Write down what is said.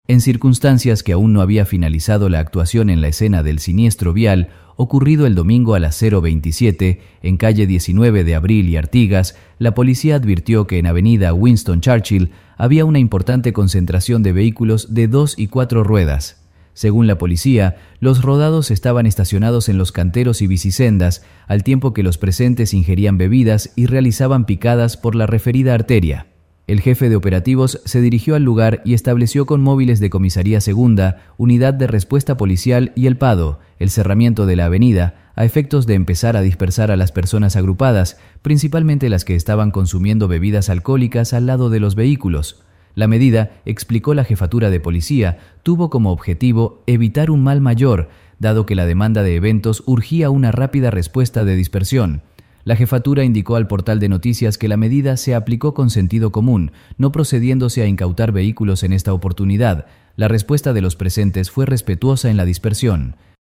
En circunstancias que aún no había finalizado la actuación en la escena del siniestro vial, ocurrido el domingo a las 0:27, en calle 19 de Abril y Artigas, la policía advirtió que en avenida Winston Churchill había una importante concentración de vehículos de 2 y 4 ruedas. Según la policía, los rodados estaban estacionados en los canteros y bicisendas, al tiempo que los presentes ingerían bebidas y realizaban picadas por la referida arteria. El jefe de operativos se dirigió al lugar y estableció con móviles de Comisaría Segunda, Unidad de Respuesta Policial y el PADO, el cerramiento de la avenida, a efectos de empezar a dispersar a las personas agrupadas, principalmente las que estaban consumiendo bebidas alcohólicas al lado de los vehículos. La medida, explicó la jefatura de policía, tuvo como objetivo evitar un mal mayor, dado que la demanda de eventos urgía una rápida respuesta de dispersión. La jefatura indicó al portal de noticias que la medida se aplicó con sentido común, no procediéndose a incautar vehículos en esta oportunidad. La respuesta de los presentes fue respetuosa en la dispersión.